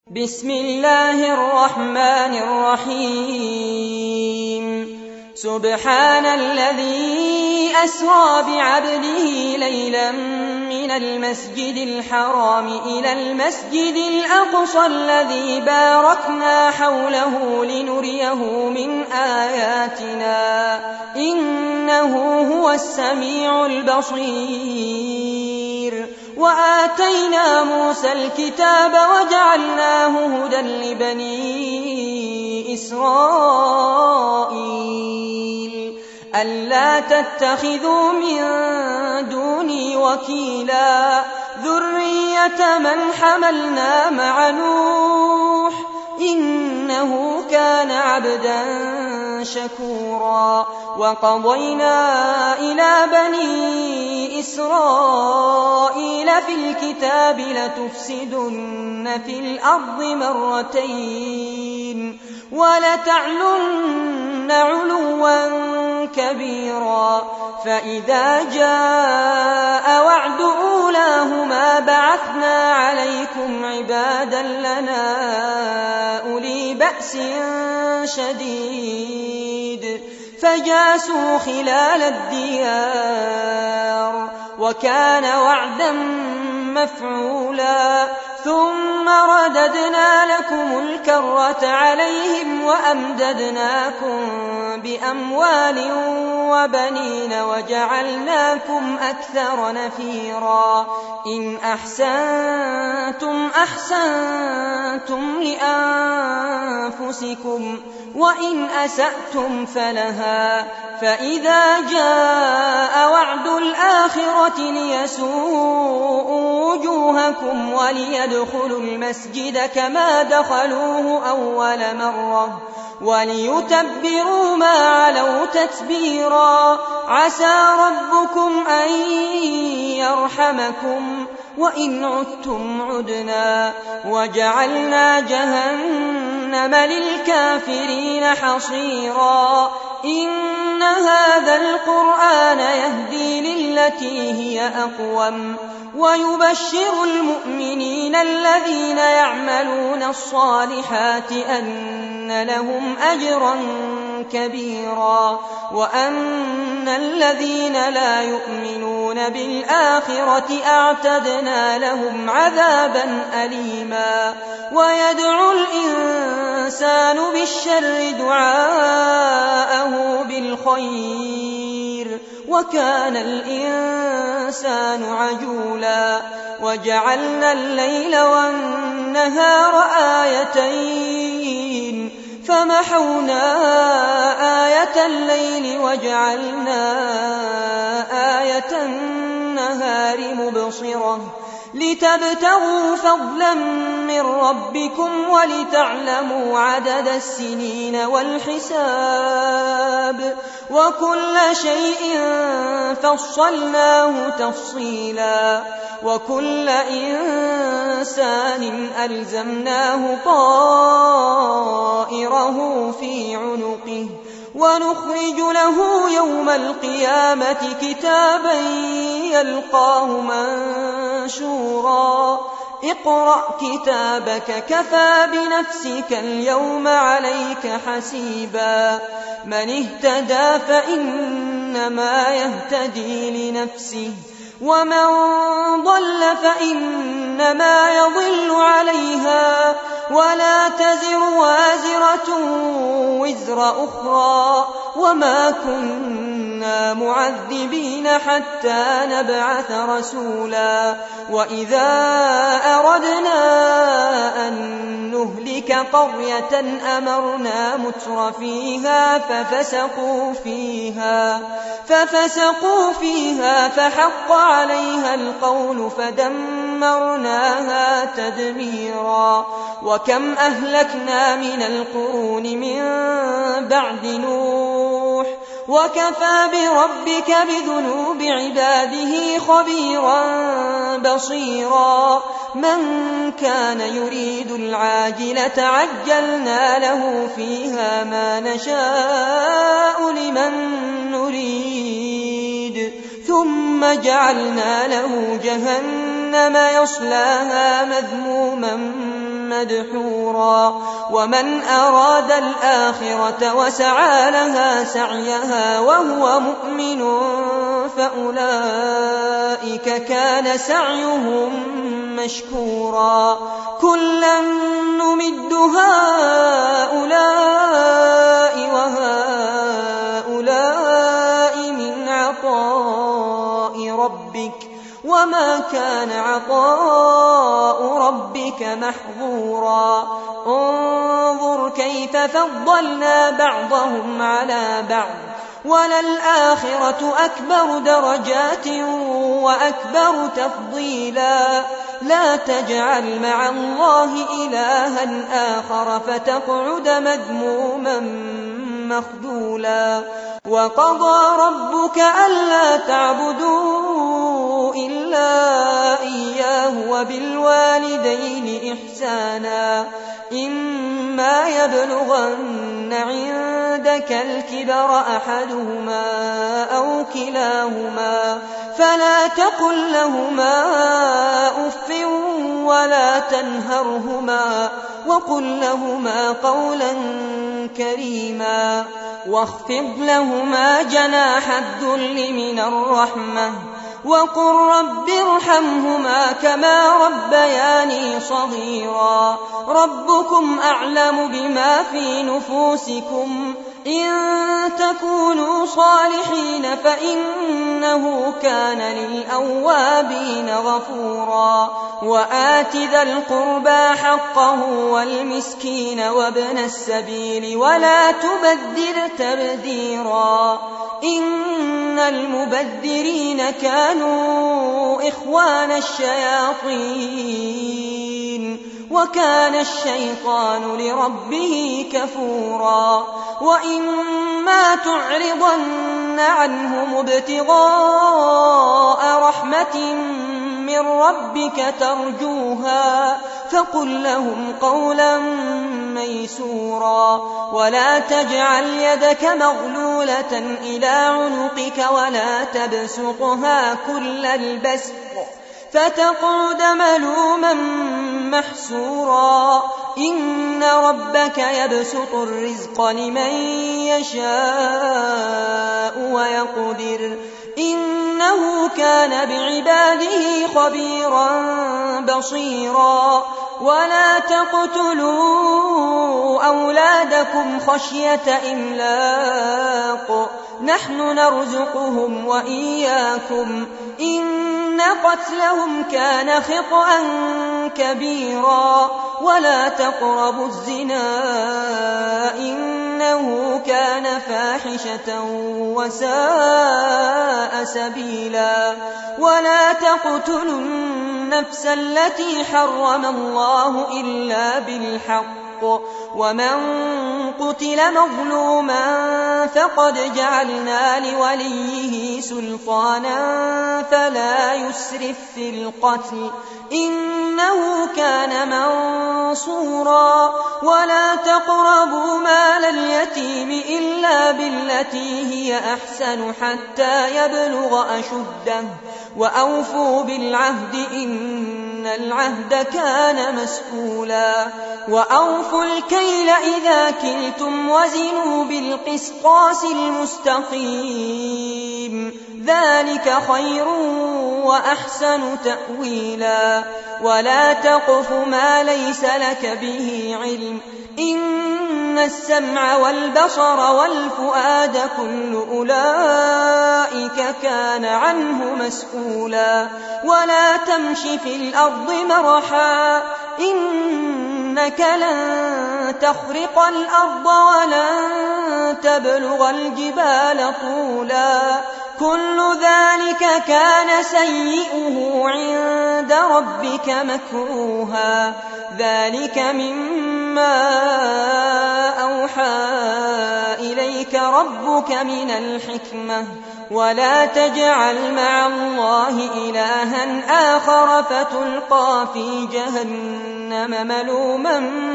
بسم الله الرحمن الرحيم سبحان الذي أسرى بعبده ليلا من المسجد الحرام إلى المسجد الأقصى الذي باركنا حوله لنريه من آياتنا إنه هو السميع البصير وآتينا موسى الكتاب وجعلناه هدى لبني إسرائيل ألا تتخذوا من دوني وكيلا ذرية من حملنا مع نوح إنه كان عبدا شكورا وقضينا إلى بني إسرائيل في الكتاب لتفسدن في الأرض مرتين ولتعلن علوا كبيرا فإذا جاء وعد أولاهما بعثنا عليكم عبادا لنا أولي بأس شديد فجاسوا خلال الديار وكان وعدا مفعولا ثم رددنا لكم الكرة عليهم وأمددناكم بأموال وبنين وجعلناكم أكثر نفيرا إن أحسنتم أحسنتم لأنفسكم وإن أسأتم فلها فإذا جاء وعد الآخرة ليسوءوا وجوهكم وليدخلوا المسجد كما دخلوه أول مرة وليتبروا ما علوا تتبيرا عسى ربكم أن يرحمكم وإن عدتم عدنا وجعلنا جهنم للكافرين حصيرا إن هذا القرآن يهدي للتي هي أقوم ويبشر المؤمنين الذين يعملون الصالحات أن لهم أجرا كبيرا وأن الذين لا يؤمنون بالآخرة أعتدنا لهم عذابا أليما ويدعو الإنسان بالشر دعاءه بالخير وكان الإنسان عجولا وجعلنا الليل والنهار آيتين فمحونا آية الليل وجعلنا آية النهار مبصرة لتبتغوا فضلا من ربكم ولتعلموا عدد السنين والحساب وكل شيء فصلناه تفصيلا وكل إنسان ألزمناه طائره في عنقه ونخرج له يوم القيامة كتابا يلقاه منشورا اقرأ كتابك كفى بنفسك اليوم عليك حسيبا من اهتدى فإنما يهتدي لنفسه ومن ضل فإنما يضل عليها ولا تزر وازرة وزر أخرى وما كنا معذبين حتى نبعث رسولا وإذا أردنا أن نهلك قرية أمرنا متر فيها ففسقوا فيها فحق عليها القول فدمرناها تدميرا وكم أهلكنا من القرون من بعد نوح وكفى بربك بذنوب عباده خبيرا بصيرا من كان يريد العاجلة عجلنا له فيها ما نشاء لمن نريد ثم جعلنا له جهنم يصلاها مذموما مدحورا ومن أراد الآخرة وسعى لها سعيها وهو مؤمن فأولئك كان سعيهم مشكورا كلا نمد هؤلاء وهؤلاء من عطاء ربك وما كان عطاء ربك محظورا انظر كيف فضلنا بعضهم على بعض وللآخرة أكبر درجات وأكبر تفضيلا لا تجعل مع الله إلها آخر فتقعد مذموما مخذولا وقضى ربك ألا تعبدوا إلا إياه وبالوالدين إحسانا إما يبلغن عندك الكبر أحدهما أو كلاهما فلا تقل لهما أف ولا تنهرهما وقل لهما قولا كريما واخفض لهما جناح الذل من الرحمة وقل رب ارحمهما كما ربياني صغيرا ربكم أعلم بما في نفوسكم إن تكونوا صالحين فإنه كان للأوابين غفورا وآت ذا القربى حقه والمسكين وابن السبيل ولا تبذر تبذيرا إن المبذرين كانوا إخوان الشياطين وكان الشيطان لربه كفورا وإما تعرضن عنهم ابتغاء رحمة من ربك ترجوها فقل لهم قولا ميسورا ولا تجعل يدك مغلولة إلى عنقك ولا تبسطها كل البسط فتقعد ملوما محسورا إن ربك يبسط الرزق لمن يشاء ويقدر إنه كان بعباده خبيرا بصيرا ولا تقتلوا أولادكم خشية إملاق نحن نرزقهم وإياكم إن قتلهم كان خطأ كبيرا ولا تقربوا الزنا إنه كان فاحشة وساء سبيلا ولا تقتلوا النفس التي حرم الله إلا بالحق ومن قتل مظلوما فقد جعلنا لوليه سلطانا فلا يسرف في القتل إنه كان منصورا ولا تقربوا مال اليتيم إلا بالتي هي أحسن حتى يبلغ أشده وأوفوا بالعهد إن العهد كان مسؤولا وأوفوا الكيل إذا كلتم وزنوا بالقسطاس المستقيم ذلك خير وأحسن تأويلا ولا تقف ما ليس لك به علم إن السمع والبصر والفؤاد كل أولئك كان عنه مسؤولا ولا تمش في الأرض مرحا إنك لن تخرق الأرض ولن تبلغ الجبال طولا كل ذلك كان سيئه عند ربك مكروها ذلك مما أوحى إليك ربك من الحكمة ولا تجعل مع الله إلها آخر فتلقى في جهنم ملوما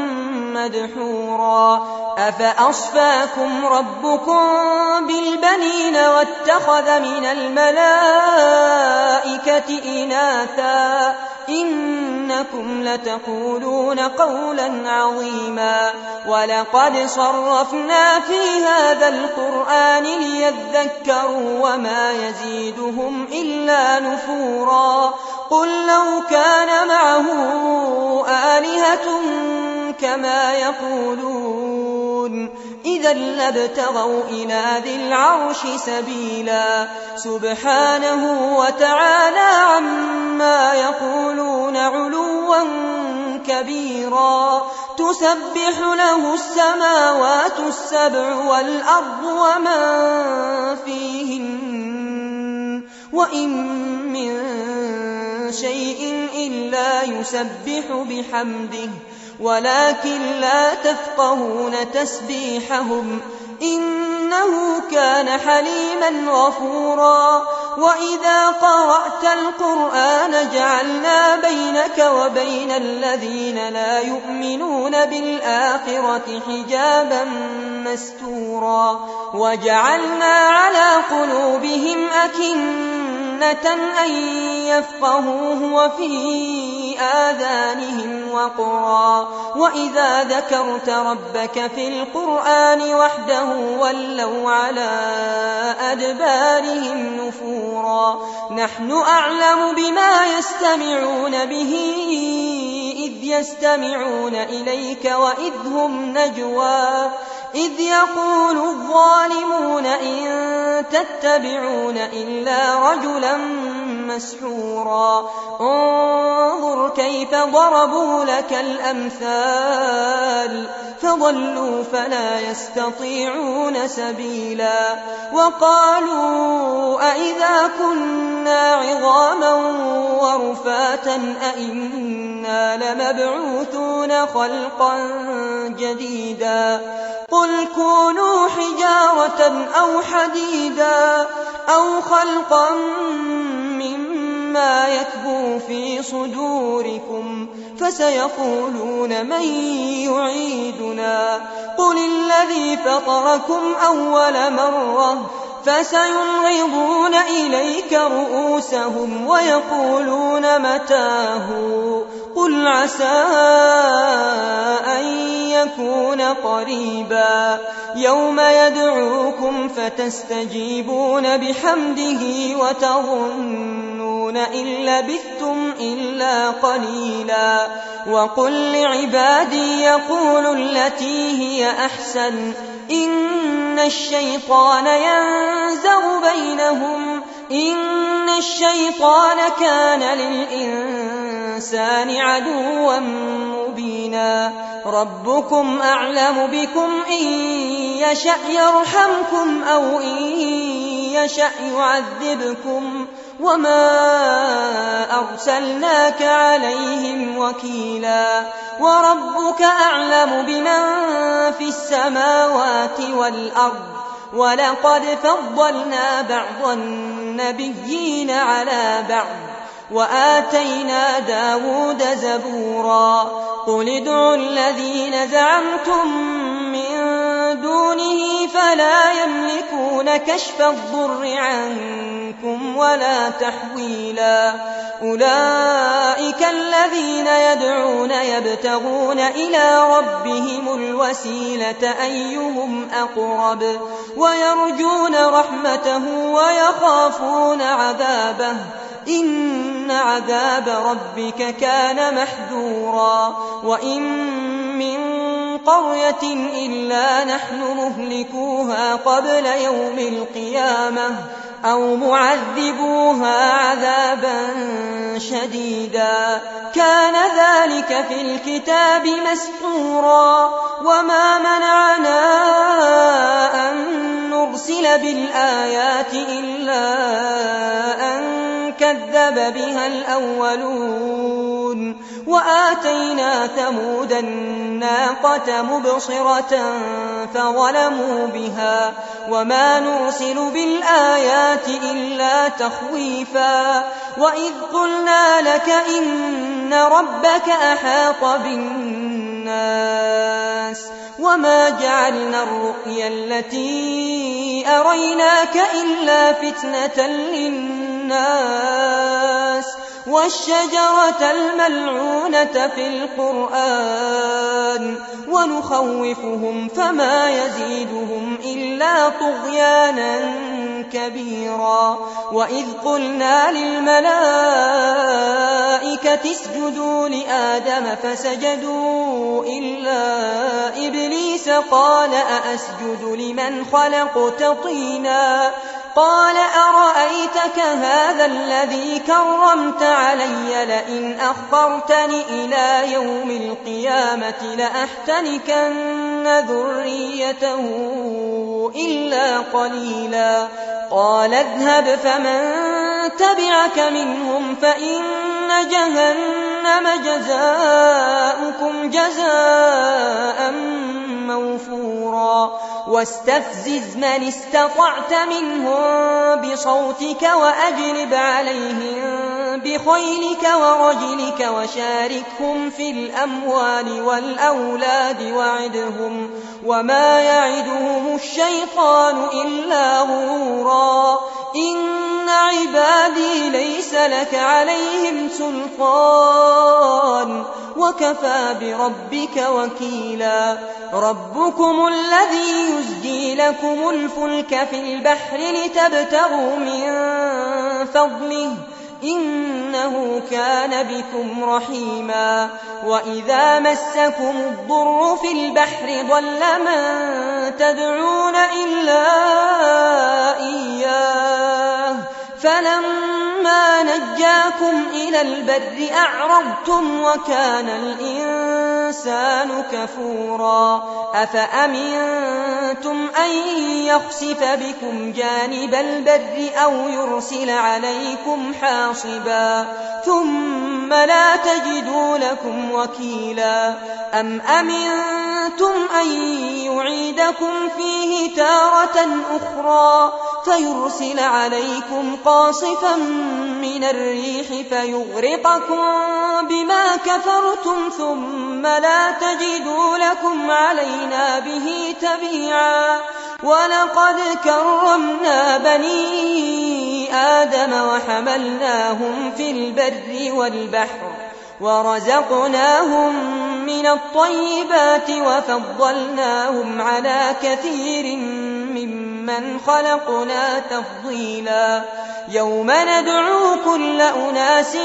مدحورا أفأصفاكم ربكم بالبنين واتخذ من الملائكة إناثا إنكم لتقولون قولا عظيما ولقد صرفنا في هذا القرآن ليذكروا وما يزيدهم إلا نفورا قل لو كان معه آلهة كما يقولون إذا لابتغوا إلى ذي العرش سبيلا سبحانه وتعالى عما يقولون علوا كبيرا تسبح له السماوات السبع والأرض ومن فيهن وإن من شيء إلا يسبح بحمده ولكن لا تفقهون تسبيحهم إنه كان حليما غفورا وإذا قرأت القرآن جعلنا بينك وبين الذين لا يؤمنون بالآخرة حجابا مستورا وجعلنا على قلوبهم أكنة أن يفقهوه وفي آذانهم وقرا وإذا ذكرت ربك في القرآن وحده ولوا على أدبارهم نفورا نحن أعلم بما يستمعون به إذ يستمعون إليك وإذ هم نجوى إذ يقول الظالمون إن تتبعون إلا رجلا مسحورا انظر كيف ضربوا لك الأمثال فضلوا فلا يستطيعون سبيلا وقالوا أئذا كنا عظاما ورفاتا أئنا لمبعوثون خلقا جديدا قل كونوا حجارة أو حديدا أو خلقا مما يكبر في صدوركم فسيقولون من يعيدنا قل الذي فطركم أول مرة فسينغضون إليك رؤوسهم ويقولون متاه قل عسى أن يكون قريبا يوم يدعوكم فتستجيبون بحمده وتظنون إن لبثتم إلا قليلا وقل لعبادي يقولوا التي هي أحسن إن الشيطان ينزغ بينهم إن الشيطان كان للإنسان عدوا مبينا ربكم أعلم بكم إن يشأ يرحمكم أو إن يشأ يعذبكم وما أرسلناك عليهم وكيلا وربك أعلم بمن في السماوات والأرض ولقد فضلنا بعض النبيين على بعض وآتينا داود زبورا قل ادعوا الذين زعمتم من دونه فلا يملكون كشف الضر عنكم ولا تحويلا أولئك الذين يدعون يبتغون إلى ربهم الوسيلة أيهم أقرب ويرجون رحمته ويخافون عذابه إن عذاب ربك كان محذورا وإن من قرية إلا نحن مهلكوها قبل يوم القيامة أو معذبوها عذابا شديدا كان ذلك في الكتاب مسطورا وما منعنا أن نرسل بالآيات إلا أن كذب بها الأولون وآتينا ثمود الناقة مبصرة فظلموا بها وما نرسل بالآيات إلا تخويفا وإذ قلنا لك إن ربك أحاط بالناس وما جعلنا الرؤيا التي أريناك إلا فتنة للناس والشجرة الملعونة في القرآن ونخوفهم فما يزيدهم إلا طغيانا كبيرا. وإذ قلنا للملائكة اسجدوا لآدم فسجدوا إلا إبليس قال أأسجد لمن خلقت طينا قال أرأيتك هذا الذي كرمت علي لئن أخرتني إلى يوم القيامة لأحتنكن ذريته إلا قليلا. قال اذهب فمن تبعك منهم فإن جهنم جزاؤكم جزاء موفورا. واستفزز من استطعت منهم بصوتك وأجلب عليهم بخيلك ورجلك وشاركهم في الأموال والأولاد وعدهم وما يعدهم الشيطان إلا غرورا. إن عبادي ليس لك عليهم سلطان وكفى بربك وكيلا. ربكم الذي يزجي لكم الفلك في البحر لتبتغوا من فضله إنه كان بكم رحيما. وإذا مسكم الضر في البحر ضل من تدعون إلا إياه فلما نجاكم إلى البر أعرضتم وكان الإنسان كفورا. أفأمنتم أن يخسف بكم جانب البر أو يرسل عليكم حاصبا ثم لا تجدوا لكم وكيلا. أم أمنتم أن يعيدكم فيه تارة أخرى فيرسل عليكم قاصفا من الريح فيغرقكم بما كفرتم ثم لا تجدوا لكم علينا به تبيعا. ولقد كرمنا بني آدم وحملناهم في البر والبحر ورزقناهم من الطيبات وفضلناهم على كثير ممن خلقنا تفضيلا. يوم ندعو كل أناس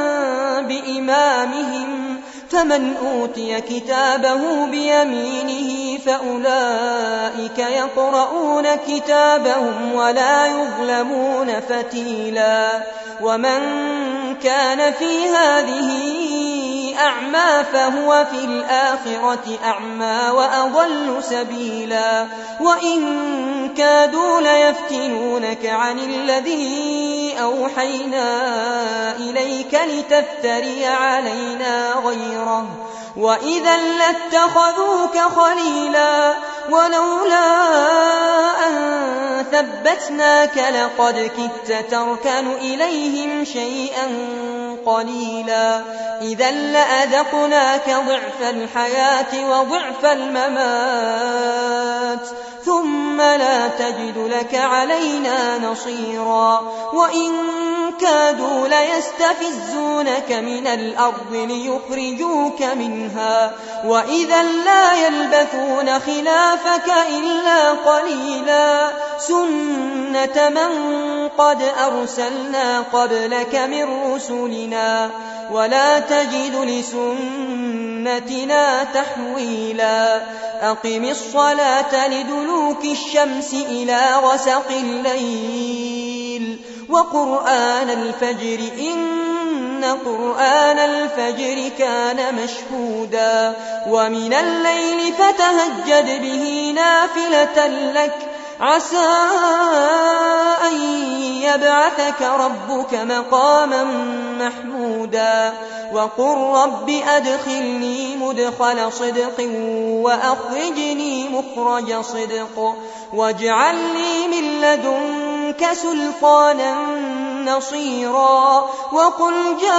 بإمامهم فمن أوتي كتابه بيمينه فأولئك يقرؤون كتابهم ولا يظلمون فتيلا. ومن كان في هذه أعمى فهو في الآخرة أعمى وأضل سبيلا. وإن كادوا ليفتنونك عن الذي أوحينا إليك لتفتري علينا غيره وإذا لاتخذوك خليلا. ولولا أن ثبتناك لقد كدت تركن إليهم شيئا قليلا. إذا لأذقناك ضعف الحياة وضعف الممات ثم لا تجد لك علينا نصيرا. وإن كادوا ليستفزونك من الأرض ليخرجوك منها وإذا لا يلبثون خلافك إلا قليلا. سنة من قد أرسلنا قبلك من رسلنا ولا تجد لسنتنا تحويلا. أقم الصلاة لدلوك الشمس إلى غسق الليل وقرآن الفجر إن قرآن الفجر كان مشهودا. ومن الليل فتهجد به نافلة لك عسى أن يبعثك ربك مقاما محمودا. وقل رب أدخلني مدخل صدق وأخرجني مخرج صدق واجعل لي من لدنك سلطانا نصيرا. وقل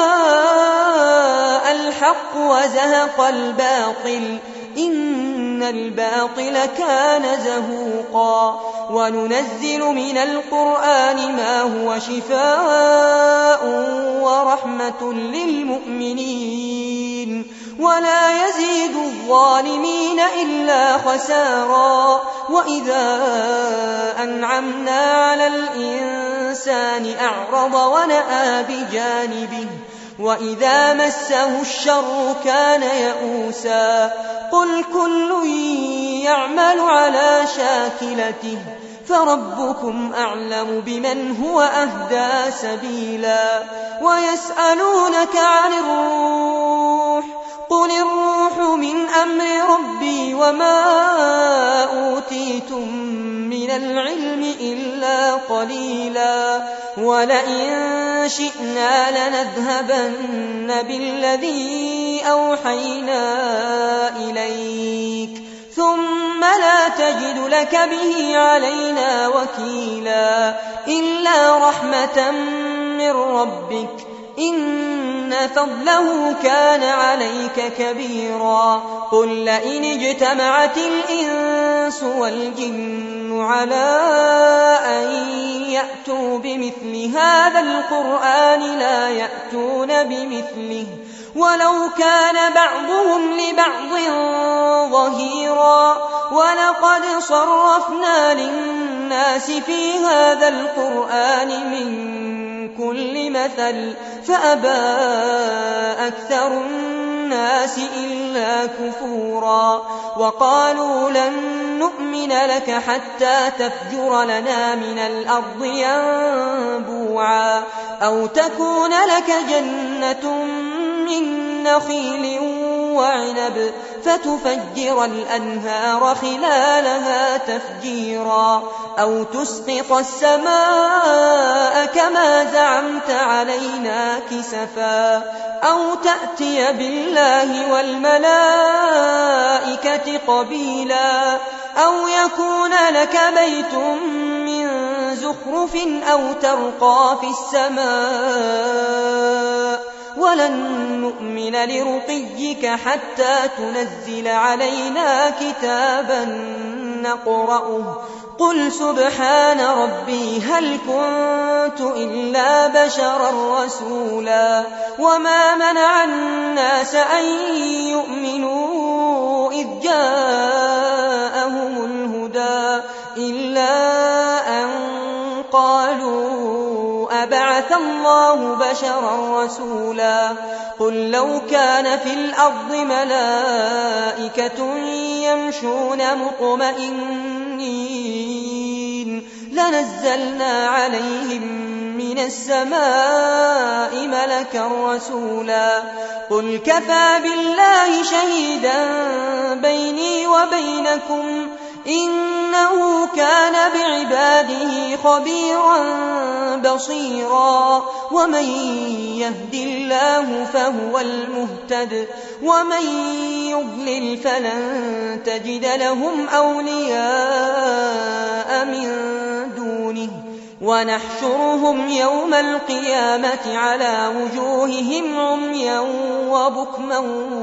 جاء الحق وزهق الباطل إن الباطل كان زهوقا. وننزل من القرآن ما هو شفاء ورحمة للمؤمنين ولا يزيد الظالمين إلا خسارا. وإذا أنعمنا على الإنسان أعرض ونأى بجانبه وإذا مسه الشر كان يئوسا. قل كل يعمل على شاكلته فربكم أعلم بمن هو أهدى سبيلا. ويسألونك عن الروح قل الروح من أمر ربي وما أوتيتم من العلم إلا قليلا. ولئن شئنا لنذهبن بالذي أوحينا إليك ثم لا تجد لك به علينا وكيلا إلا رحمة من ربك إن فضله كان عليك كبيرا. قل لئن اجتمعت الإنس والجن على أن يأتوا بمثل هذا القرآن لا يأتون بمثله ولو كان بعضهم لبعض ظهيرا. ولقد صرفنا للناس في هذا القرآن من كل مثل فأبى أكثر الناس إلا كفورا. وقالوا لن نؤمن لك حتى تفجر لنا من الأرض ينبوعا أو تكون لك جنة من نخيل وعنب فتفجر الأنهار خلالها تفجيرا أو تسقط السماء كما زعمت علينا كسفا أو تأتي بالله والملائكة قبيلا أو يكون لك بيت من زخرف أو ترقى في السماء ولن نؤمن لرقيك حتى تنزل علينا كتابا نقرأه قل سبحان ربي هل كنت إلا بشرا رسولا. وما منع الناس أن يؤمنوا إذ جاءهم الهدى إلا أن قالوا أبعث الله بشرا رسولا. قل لو كان في الأرض ملائكة يمشون مطمئنين لنزلنا عليهم من السماء ملكا رسولا. قل كفى بالله شهيدا بيني وبينكم إنه كان بعباده خبيرا بصيرا. ومن يهد الله فهو المهتد ومن يضلل فلن تجد لهم أولياء من دونه ونحشرهم يوم القيامة على وجوههم عميا وبكما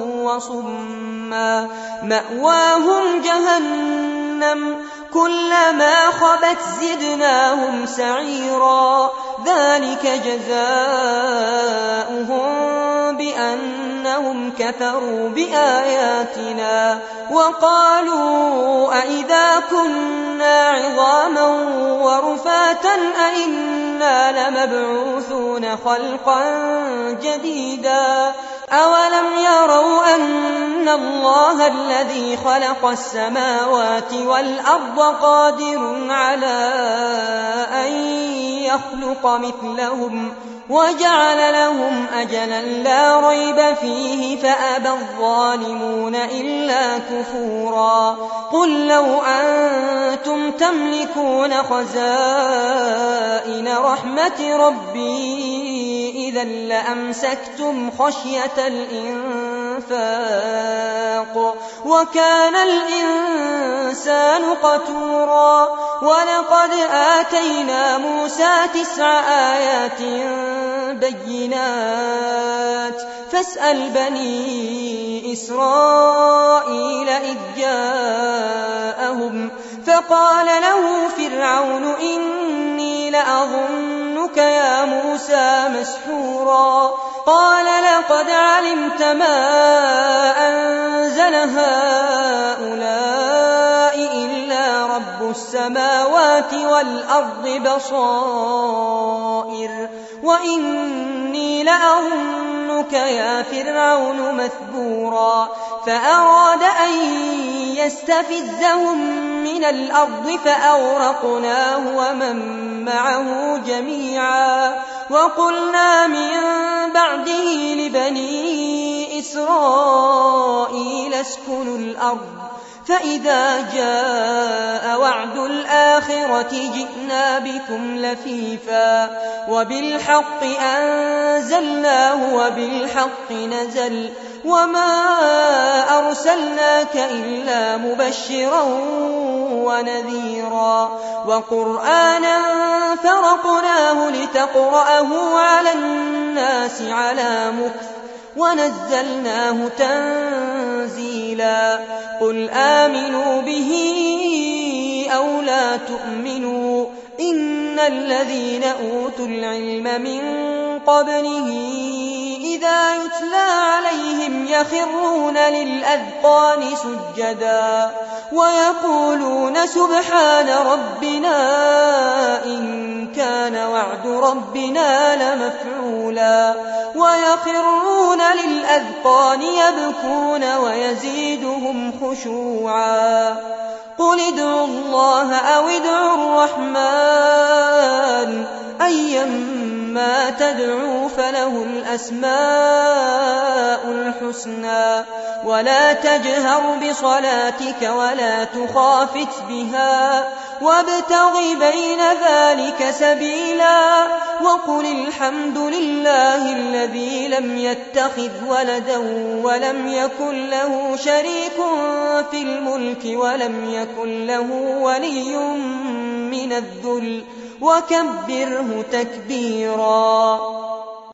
وصما مأواهم جهنم كلما خبت زدناهم سعيرا. ذلك جزاؤهم بأنهم كفروا بآياتنا وقالوا أئذا كنا عظاما ورفاتا أئنا لمبعوثون خلقا جديدا. أولم يروا أن الله الذي خلق السماوات والأرض قادر على أن يخلق مثلهم وجعل لهم أجلا لا ريب فيه فأبى الظالمون إلا كفورا. قل لو أنتم تملكون خزائن رحمة ربي إذا لأمسكتم خشية الإنفاق وكان الإنسان قتورا. ولقد آتينا موسى 9 آيات بينات فاسأل بني إسرائيل إذ جاءهم فقال له فرعون إني لأظنك يا موسى مسحورا قال لقد علمت ما أنزل هؤلاء إلا رب السماوات والأرض بصائر وإني لأظنك يا فرعون مثبورا فأراد أن يستفزهم من الأرض فأغرقناه ومن معه جميعا وقلنا من بعده لبني إسرائيل اسكنوا الأرض فإذا جاء وعد الآخرة جئنا بكم لفيفا وبالحق أنزلناه وبالحق نزل وما أرسلناك إلا مبشرا ونذيرا وقرآنا فرقناه لتقرأه على الناس على مكث ونزلناه تنزيلا قل آمنوا به أو لا تؤمنوا إن الذين أوتوا العلم من قبله إذا يتلى عليهم يخرون للأذقان سجدا ويقولون سبحان ربنا إن كان وعد ربنا لمفعولا ويخرون للأذقان يبكون ويزيدهم خشوعا قل ادعوا الله أو ادعوا الرحمن أيما تدعوا فله الأسماء الحسنى ولا تجهر بصلاتك ولا تخافت بها وابتغ بين ذلك سبيلا وقل الحمد لله الذي لم يتخذ ولدا ولم يكن له شريك في الملك ولم يكن له ولي من الذل وكبره تكبيرا.